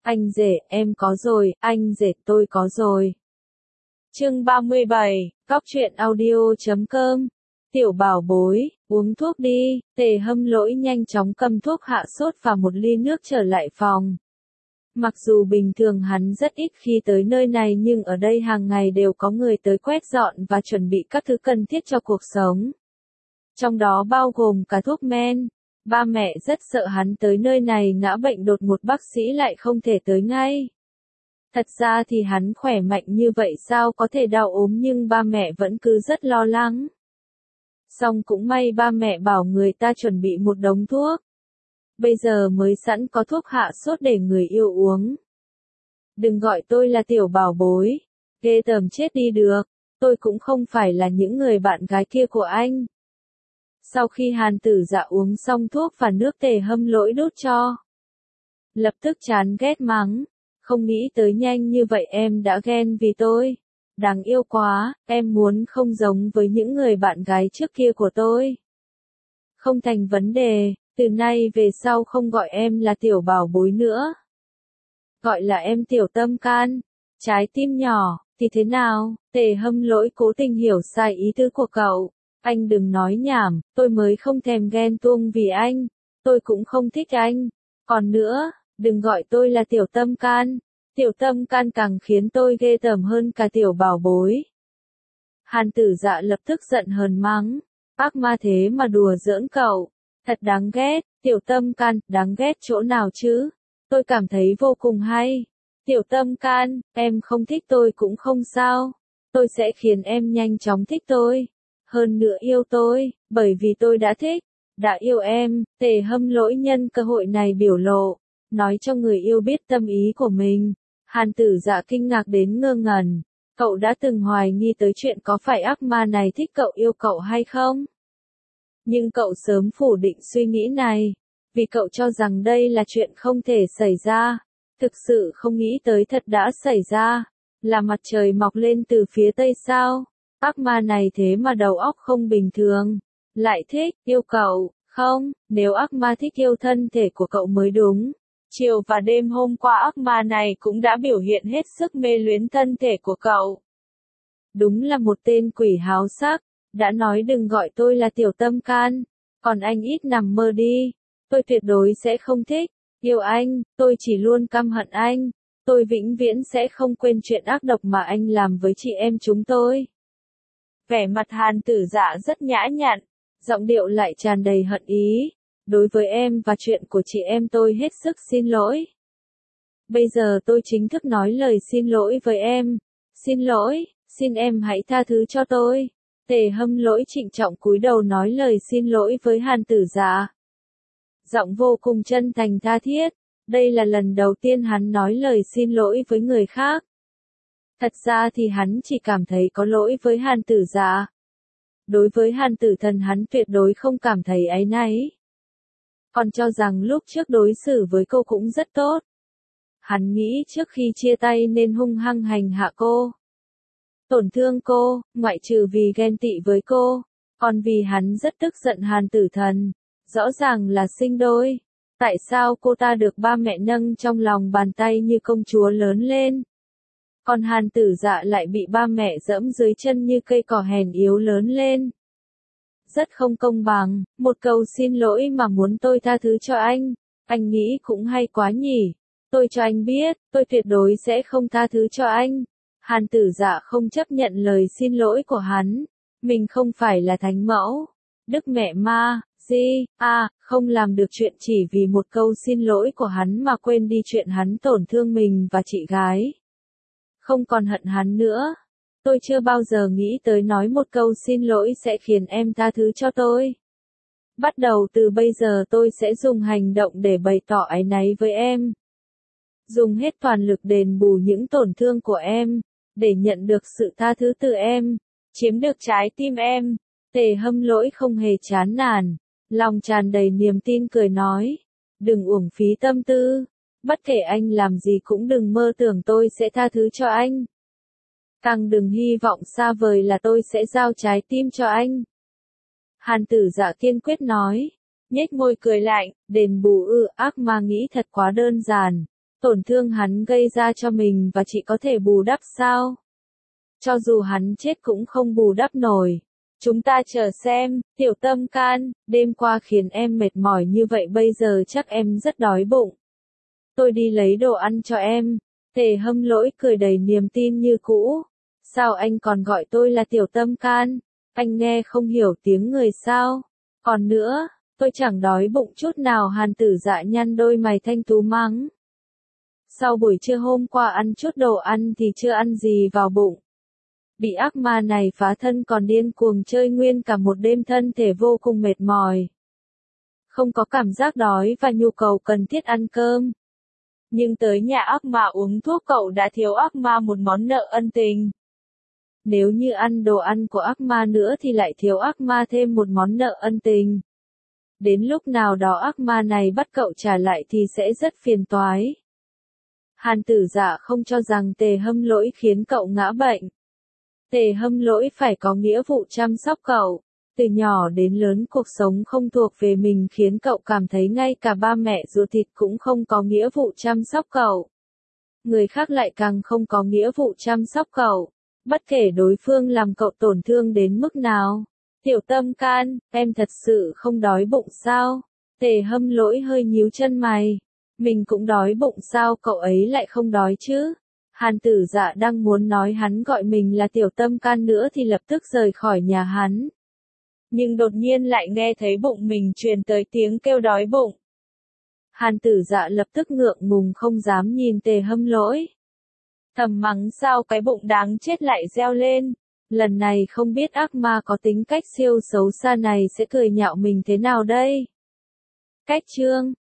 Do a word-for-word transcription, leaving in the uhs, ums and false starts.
Anh rể, em có rồi, anh rể, tôi có rồi. Chương ba mươi bảy, Cóc truyện audio chấm com. Tiểu bảo bối, uống thuốc đi. Tề Hâm Lỗi nhanh chóng cầm thuốc hạ sốt và một ly nước trở lại phòng. Mặc dù bình thường hắn rất ít khi tới nơi này nhưng ở đây hàng ngày đều có người tới quét dọn và chuẩn bị các thứ cần thiết cho cuộc sống. Trong đó bao gồm cả thuốc men. Ba mẹ rất sợ hắn tới nơi này ngã bệnh đột ngột bác sĩ lại không thể tới ngay. Thật ra thì hắn khỏe mạnh như vậy sao có thể đau ốm nhưng ba mẹ vẫn cứ rất lo lắng. Xong cũng may ba mẹ bảo người ta chuẩn bị một đống thuốc. Bây giờ mới sẵn có thuốc hạ sốt để người yêu uống. Đừng gọi tôi là tiểu bảo bối. Ghê tởm chết đi được. Tôi cũng không phải là những người bạn gái kia của anh. Sau khi Hàn Tử Dạ uống xong thuốc và nước Tề Hâm Lỗi đút cho. Lập tức chán ghét mắng. Không nghĩ tới nhanh như vậy em đã ghen vì tôi. Đáng yêu quá, em muốn không giống với những người bạn gái trước kia của tôi. Không thành vấn đề, từ nay về sau không gọi em là tiểu bảo bối nữa. Gọi là em tiểu tâm can, trái tim nhỏ, thì thế nào? Tề Hâm Lỗi cố tình hiểu sai ý tứ của cậu. Anh đừng nói nhảm, tôi mới không thèm ghen tuông vì anh. Tôi cũng không thích anh. Còn nữa, đừng gọi tôi là tiểu tâm can. Tiểu tâm can càng khiến tôi ghê tởm hơn cả tiểu bảo bối. Hàn Tử Dạ lập tức giận hờn mắng. Ác ma thế mà đùa giỡn cậu. Thật đáng ghét, tiểu tâm can, đáng ghét chỗ nào chứ? Tôi cảm thấy vô cùng hay. Tiểu tâm can, em không thích tôi cũng không sao. Tôi sẽ khiến em nhanh chóng thích tôi. Hơn nữa yêu tôi, bởi vì tôi đã thích, đã yêu em. Tề Hâm Lỗi nhân cơ hội này biểu lộ, nói cho người yêu biết tâm ý của mình. Hàn Tử Dạ kinh ngạc đến ngơ ngẩn. Cậu đã từng hoài nghi tới chuyện có phải ác ma này thích cậu yêu cậu hay không? Nhưng cậu sớm phủ định suy nghĩ này, vì cậu cho rằng đây là chuyện không thể xảy ra. Thực sự không nghĩ tới thật đã xảy ra. Là mặt trời mọc lên từ phía tây sao? Ác ma này thế mà đầu óc không bình thường. Lại thích, yêu cậu, không, nếu ác ma thích yêu thân thể của cậu mới đúng. Chiều và đêm hôm qua ác ma này cũng đã biểu hiện hết sức mê luyến thân thể của cậu. Đúng là một tên quỷ háo sắc, đã nói đừng gọi tôi là tiểu tâm can, còn anh ít nằm mơ đi, tôi tuyệt đối sẽ không thích, yêu anh, tôi chỉ luôn căm hận anh, tôi vĩnh viễn sẽ không quên chuyện ác độc mà anh làm với chị em chúng tôi. Vẻ mặt Hàn Tử Dạ rất nhã nhặn, giọng điệu lại tràn đầy hận ý. Đối với em và chuyện của chị em tôi hết sức xin lỗi. Bây giờ tôi chính thức nói lời xin lỗi với em. Xin lỗi, xin em hãy tha thứ cho tôi. Tề Hâm Lỗi trịnh trọng cúi đầu nói lời xin lỗi với Hàn Tử Dạ. Giọng vô cùng chân thành tha thiết. Đây là lần đầu tiên hắn nói lời xin lỗi với người khác. Thật ra thì hắn chỉ cảm thấy có lỗi với Hàn Tử Dạ. Đối với Hàn Tử Thần hắn tuyệt đối không cảm thấy áy náy. Còn cho rằng lúc trước đối xử với cô cũng rất tốt. Hắn nghĩ trước khi chia tay nên hung hăng hành hạ cô. Tổn thương cô, ngoại trừ vì ghen tị với cô, còn vì hắn rất tức giận Hàn Tử Thần. Rõ ràng là sinh đôi. Tại sao cô ta được ba mẹ nâng trong lòng bàn tay như công chúa lớn lên? Còn Hàn Tử Dạ lại bị ba mẹ dẫm dưới chân như cây cỏ hèn yếu lớn lên. Rất không công bằng, một câu xin lỗi mà muốn tôi tha thứ cho anh, anh nghĩ cũng hay quá nhỉ. Tôi cho anh biết, tôi tuyệt đối sẽ không tha thứ cho anh. Hàn Tử Dạ không chấp nhận lời xin lỗi của hắn. Mình không phải là thánh mẫu. Đức mẹ ma, gì, à, không làm được chuyện chỉ vì một câu xin lỗi của hắn mà quên đi chuyện hắn tổn thương mình và chị gái. Không còn hận hắn nữa. Tôi chưa bao giờ nghĩ tới nói một câu xin lỗi sẽ khiến em tha thứ cho tôi. Bắt đầu từ bây giờ tôi sẽ dùng hành động để bày tỏ áy náy với em. Dùng hết toàn lực đền bù những tổn thương của em, để nhận được sự tha thứ từ em, chiếm được trái tim em. Tề Hâm Lỗi không hề chán nản, lòng tràn đầy niềm tin cười nói. Đừng uổng phí tâm tư, bất kể anh làm gì cũng đừng mơ tưởng tôi sẽ tha thứ cho anh. Càng đừng hy vọng xa vời là tôi sẽ giao trái tim cho anh. Hàn Tử Dạ kiên quyết nói, nhếch môi cười lạnh, đền bù ư, ác ma nghĩ thật quá đơn giản. Tổn thương hắn gây ra cho mình và chị có thể bù đắp sao? Cho dù hắn chết cũng không bù đắp nổi. Chúng ta chờ xem, tiểu tâm can, đêm qua khiến em mệt mỏi như vậy bây giờ chắc em rất đói bụng. Tôi đi lấy đồ ăn cho em. Tề Hâm Lỗi cười đầy niềm tin như cũ. Sao anh còn gọi tôi là tiểu tâm can? Anh nghe không hiểu tiếng người sao? Còn nữa, tôi chẳng đói bụng chút nào. Hàn Tử Dạ nhăn đôi mày thanh tú mắng. Sau buổi trưa hôm qua ăn chút đồ ăn thì chưa ăn gì vào bụng. Bị ác ma này phá thân còn điên cuồng chơi nguyên cả một đêm, thân thể vô cùng mệt mỏi. Không có cảm giác đói và nhu cầu cần thiết ăn cơm. Nhưng tới nhà ác ma uống thuốc cậu đã thiếu ác ma một món nợ ân tình. Nếu như ăn đồ ăn của ác ma nữa thì lại thiếu ác ma thêm một món nợ ân tình. Đến lúc nào đó ác ma này bắt cậu trả lại thì sẽ rất phiền toái. Hàn Tử Dạ không cho rằng Tề Hâm Lỗi khiến cậu ngã bệnh. Tề Hâm Lỗi phải có nghĩa vụ chăm sóc cậu. Từ nhỏ đến lớn cuộc sống không thuộc về mình khiến cậu cảm thấy ngay cả ba mẹ ruột thịt cũng không có nghĩa vụ chăm sóc cậu. Người khác lại càng không có nghĩa vụ chăm sóc cậu. Bất kể đối phương làm cậu tổn thương đến mức nào. Tiểu tâm can, em thật sự không đói bụng sao? Tề Hâm Lỗi hơi nhíu chân mày. Mình cũng đói bụng sao cậu ấy lại không đói chứ? Hàn Tử Dạ đang muốn nói hắn gọi mình là tiểu tâm can nữa thì lập tức rời khỏi nhà hắn. Nhưng đột nhiên lại nghe thấy bụng mình truyền tới tiếng kêu đói bụng. Hàn Tử Dạ lập tức ngượng ngùng không dám nhìn Tề Hâm Lỗi. Thầm mắng sao cái bụng đáng chết lại reo lên. Lần này không biết ác ma có tính cách siêu xấu xa này sẽ cười nhạo mình thế nào đây. Cách chương